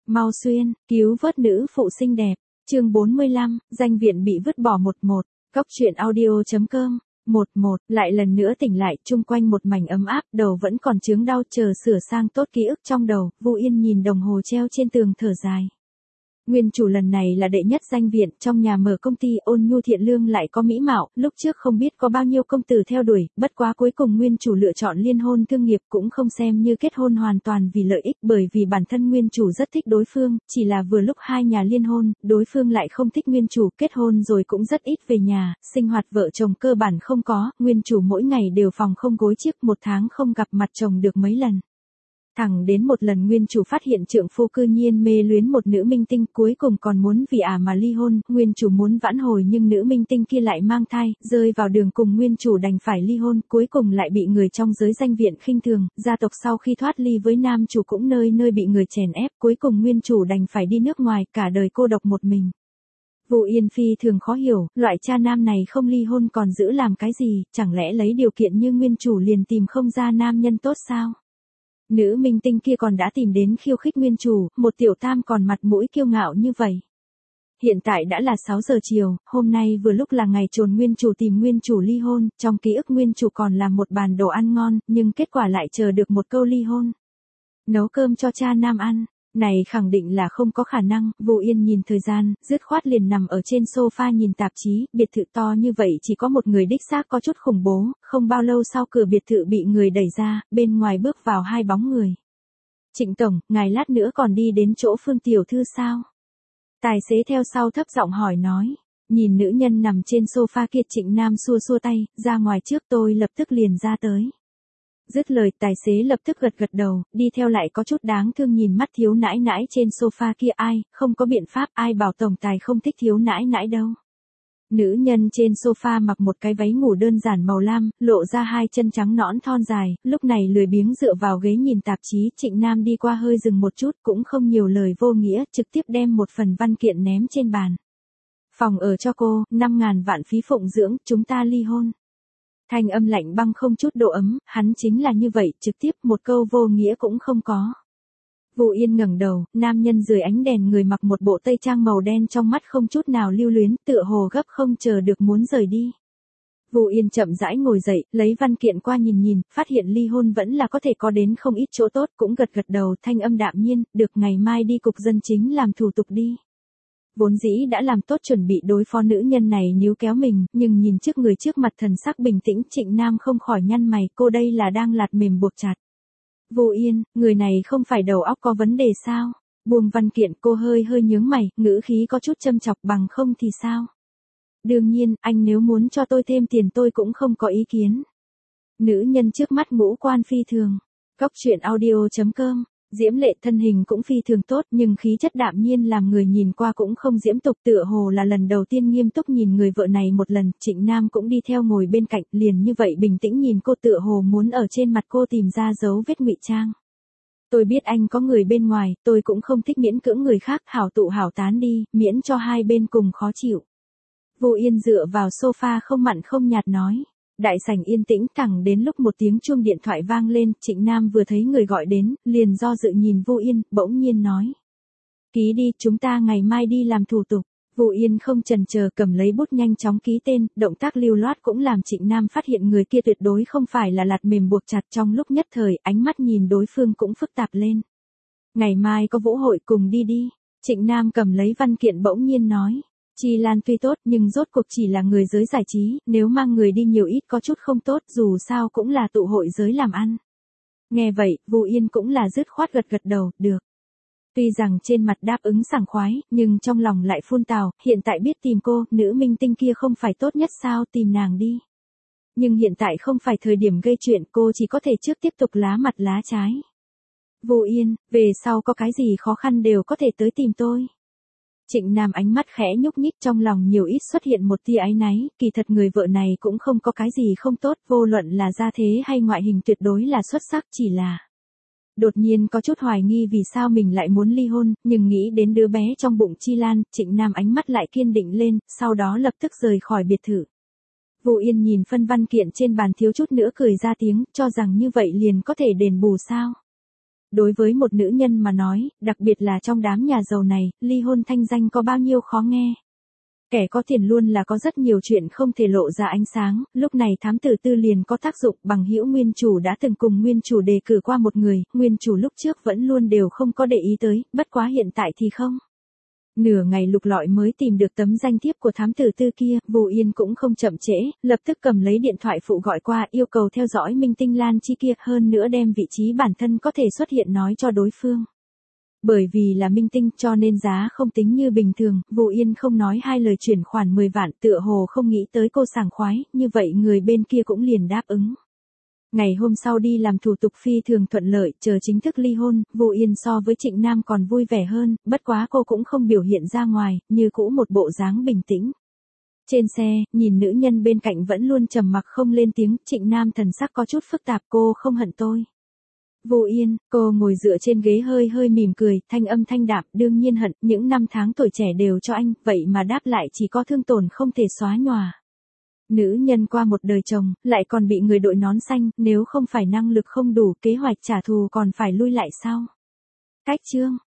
Mau xuyên, cứu vớt nữ phụ xinh đẹp. Chương 45, danh viện bị vứt bỏ 11. Góc truyện audio.com. 11, lại lần nữa tỉnh lại, chung quanh một mảnh ấm áp, đầu vẫn còn chướng đau, chờ sửa sang tốt ký ức trong đầu. Vu Yên nhìn đồng hồ treo trên tường thở dài. Nguyên chủ lần này là đệ nhất danh viện, trong nhà mở công ty, ôn nhu thiện lương lại có mỹ mạo, lúc trước không biết có bao nhiêu công tử theo đuổi, bất quá cuối cùng nguyên chủ lựa chọn liên hôn thương nghiệp, cũng không xem như kết hôn hoàn toàn vì lợi ích, bởi vì bản thân nguyên chủ rất thích đối phương, chỉ là vừa lúc hai nhà liên hôn, đối phương lại không thích nguyên chủ, kết hôn rồi cũng rất ít về nhà, sinh hoạt vợ chồng cơ bản không có, nguyên chủ mỗi ngày đều phòng không gối chiếc, một tháng không gặp mặt chồng được mấy lần. Thẳng đến một lần nguyên chủ phát hiện trượng phu cư nhiên mê luyến một nữ minh tinh, cuối cùng còn muốn vì mà ly hôn, nguyên chủ muốn vãn hồi nhưng nữ minh tinh kia lại mang thai, rơi vào đường cùng nguyên chủ đành phải ly hôn, cuối cùng lại bị người trong giới danh viện khinh thường, gia tộc sau khi thoát ly với nam chủ cũng nơi nơi bị người chèn ép, cuối cùng nguyên chủ đành phải đi nước ngoài, cả đời cô độc một mình. Vu Yên phi thường khó hiểu, loại cha nam này không ly hôn còn giữ làm cái gì, chẳng lẽ lấy điều kiện như nguyên chủ liền tìm không ra nam nhân tốt sao? Nữ minh tinh kia còn đã tìm đến khiêu khích nguyên chủ, một tiểu tam còn mặt mũi kiêu ngạo như vậy. Hiện tại đã là 6 giờ chiều, hôm nay vừa lúc là ngày trồn nguyên chủ tìm nguyên chủ ly hôn, trong ký ức nguyên chủ còn làm một bàn đồ ăn ngon, nhưng kết quả lại chờ được một câu ly hôn. Nấu cơm cho cha nam ăn, này khẳng định là không có khả năng, Vu Yên nhìn thời gian, dứt khoát liền nằm ở trên sofa nhìn tạp chí, biệt thự to như vậy chỉ có một người đích xác có chút khủng bố, không bao lâu sau cửa biệt thự bị người đẩy ra, bên ngoài bước vào hai bóng người. Trịnh Tổng, ngài lát nữa còn đi đến chỗ Phương Tiểu Thư sao? Tài xế theo sau thấp giọng hỏi nói, nhìn nữ nhân nằm trên sofa kia Trịnh Nam xua xua tay, ra ngoài trước tôi lập tức liền ra tới. Dứt lời tài xế lập tức gật gật đầu, đi theo lại có chút đáng thương nhìn mắt thiếu nãi nãi trên sofa kia ai, không có biện pháp ai bảo tổng tài không thích thiếu nãi nãi đâu. Nữ nhân trên sofa mặc một cái váy ngủ đơn giản màu lam, lộ ra hai chân trắng nõn thon dài, lúc này lười biếng dựa vào ghế nhìn tạp chí, Trịnh Nam đi qua hơi dừng một chút cũng không nhiều lời vô nghĩa, trực tiếp đem một phần văn kiện ném trên bàn. Phòng ở cho cô, 5.000 vạn phí phụng dưỡng, chúng ta ly hôn. Thanh âm lạnh băng không chút độ ấm, hắn chính là như vậy, trực tiếp một câu vô nghĩa cũng không có. Vu Yên ngẩng đầu, nam nhân dưới ánh đèn người mặc một bộ tây trang màu đen trong mắt không chút nào lưu luyến, tựa hồ gấp không chờ được muốn rời đi. Vu Yên chậm rãi ngồi dậy, lấy văn kiện qua nhìn nhìn, phát hiện ly hôn vẫn là có thể có đến không ít chỗ tốt, cũng gật gật đầu, thanh âm đạm nhiên, được ngày mai đi cục dân chính làm thủ tục đi. Vốn dĩ đã làm tốt chuẩn bị đối phó nữ nhân này níu kéo mình, nhưng nhìn trước người trước mặt thần sắc bình tĩnh, Trịnh Nam không khỏi nhăn mày, cô đây là đang lạt mềm buộc chặt. Vu Yên, người này không phải đầu óc có vấn đề sao? Buông văn kiện, cô hơi nhướng mày, ngữ khí có chút châm chọc, bằng không thì sao? Đương nhiên, anh nếu muốn cho tôi thêm tiền tôi cũng không có ý kiến. Nữ nhân trước mắt ngũ quan phi thường. Góc truyện audio.com. Diễm lệ thân hình cũng phi thường tốt nhưng khí chất đạm nhiên làm người nhìn qua cũng không diễm tục, tựa hồ là lần đầu tiên nghiêm túc nhìn người vợ này một lần. Trịnh Nam cũng đi theo ngồi bên cạnh, liền như vậy bình tĩnh nhìn cô, tựa hồ muốn ở trên mặt cô tìm ra dấu vết ngụy trang. Tôi biết anh có người bên ngoài, tôi cũng không thích miễn cưỡng người khác, hảo tụ hảo tán đi, miễn cho hai bên cùng khó chịu. Vu Yên dựa vào sofa không mặn không nhạt nói. Đại sảnh yên tĩnh thẳng đến lúc một tiếng chuông điện thoại vang lên, Trịnh Nam vừa thấy người gọi đến, liền do dự nhìn Vu Yên, bỗng nhiên nói. Ký đi, chúng ta ngày mai đi làm thủ tục. Vu Yên không chần chờ cầm lấy bút nhanh chóng ký tên, động tác lưu loát cũng làm Trịnh Nam phát hiện người kia tuyệt đối không phải là lạt mềm buộc chặt, trong lúc nhất thời, ánh mắt nhìn đối phương cũng phức tạp lên. Ngày mai có vũ hội cùng đi đi. Trịnh Nam cầm lấy văn kiện bỗng nhiên nói. Chi Lan tuy tốt nhưng rốt cuộc chỉ là người giới giải trí, nếu mang người đi nhiều ít có chút không tốt, dù sao cũng là tụ hội giới làm ăn. Nghe vậy, Vu Yên cũng là dứt khoát gật gật đầu, được. Tuy rằng trên mặt đáp ứng sảng khoái, nhưng trong lòng lại phun tào, hiện tại biết tìm cô, nữ minh tinh kia không phải tốt nhất sao, tìm nàng đi. Nhưng hiện tại không phải thời điểm gây chuyện, cô chỉ có thể trước tiếp tục lá mặt lá trái. Vu Yên, về sau có cái gì khó khăn đều có thể tới tìm tôi. Trịnh Nam ánh mắt khẽ nhúc nhích, trong lòng nhiều ít xuất hiện một tia áy náy, kỳ thật người vợ này cũng không có cái gì không tốt, vô luận là gia thế hay ngoại hình tuyệt đối là xuất sắc, chỉ là đột nhiên có chút hoài nghi vì sao mình lại muốn ly hôn, nhưng nghĩ đến đứa bé trong bụng Chi Lan, Trịnh Nam ánh mắt lại kiên định lên, sau đó lập tức rời khỏi biệt thự. Vu Yên nhìn phân văn kiện trên bàn thiếu chút nữa cười ra tiếng, cho rằng như vậy liền có thể đền bù sao? Đối với một nữ nhân mà nói, đặc biệt là trong đám nhà giàu này, ly hôn thanh danh có bao nhiêu khó nghe. Kẻ có tiền luôn là có rất nhiều chuyện không thể lộ ra ánh sáng, lúc này thám tử Tư liền có tác dụng. Bằng hữu nguyên chủ đã từng cùng nguyên chủ đề cử qua một người, nguyên chủ lúc trước vẫn luôn đều không có để ý tới, bất quá hiện tại thì không. Nửa ngày lục lọi mới tìm được tấm danh thiếp của thám tử Tư kia, Vu Yên cũng không chậm trễ, lập tức cầm lấy điện thoại phụ gọi qua yêu cầu theo dõi minh tinh Lan Chi kia, hơn nữa đem vị trí bản thân có thể xuất hiện nói cho đối phương. Bởi vì là minh tinh cho nên giá không tính như bình thường, Vu Yên không nói hai lời chuyển khoản 10 vạn, tựa hồ không nghĩ tới cô sảng khoái, như vậy người bên kia cũng liền đáp ứng. Ngày hôm sau đi làm thủ tục phi thường thuận lợi, chờ chính thức ly hôn, Vu Yên so với Trịnh Nam còn vui vẻ hơn, bất quá cô cũng không biểu hiện ra ngoài, như cũ một bộ dáng bình tĩnh. Trên xe, nhìn nữ nhân bên cạnh vẫn luôn trầm mặc không lên tiếng, Trịnh Nam thần sắc có chút phức tạp, cô không hận tôi. Vu Yên, cô ngồi dựa trên ghế hơi hơi mỉm cười, thanh âm thanh đạm, đương nhiên hận, những năm tháng tuổi trẻ đều cho anh, vậy mà đáp lại chỉ có thương tổn không thể xóa nhòa. Nữ nhân qua một đời chồng, lại còn bị người đội nón xanh, nếu không phải năng lực không đủ, kế hoạch trả thù còn phải lui lại sao? Cách chương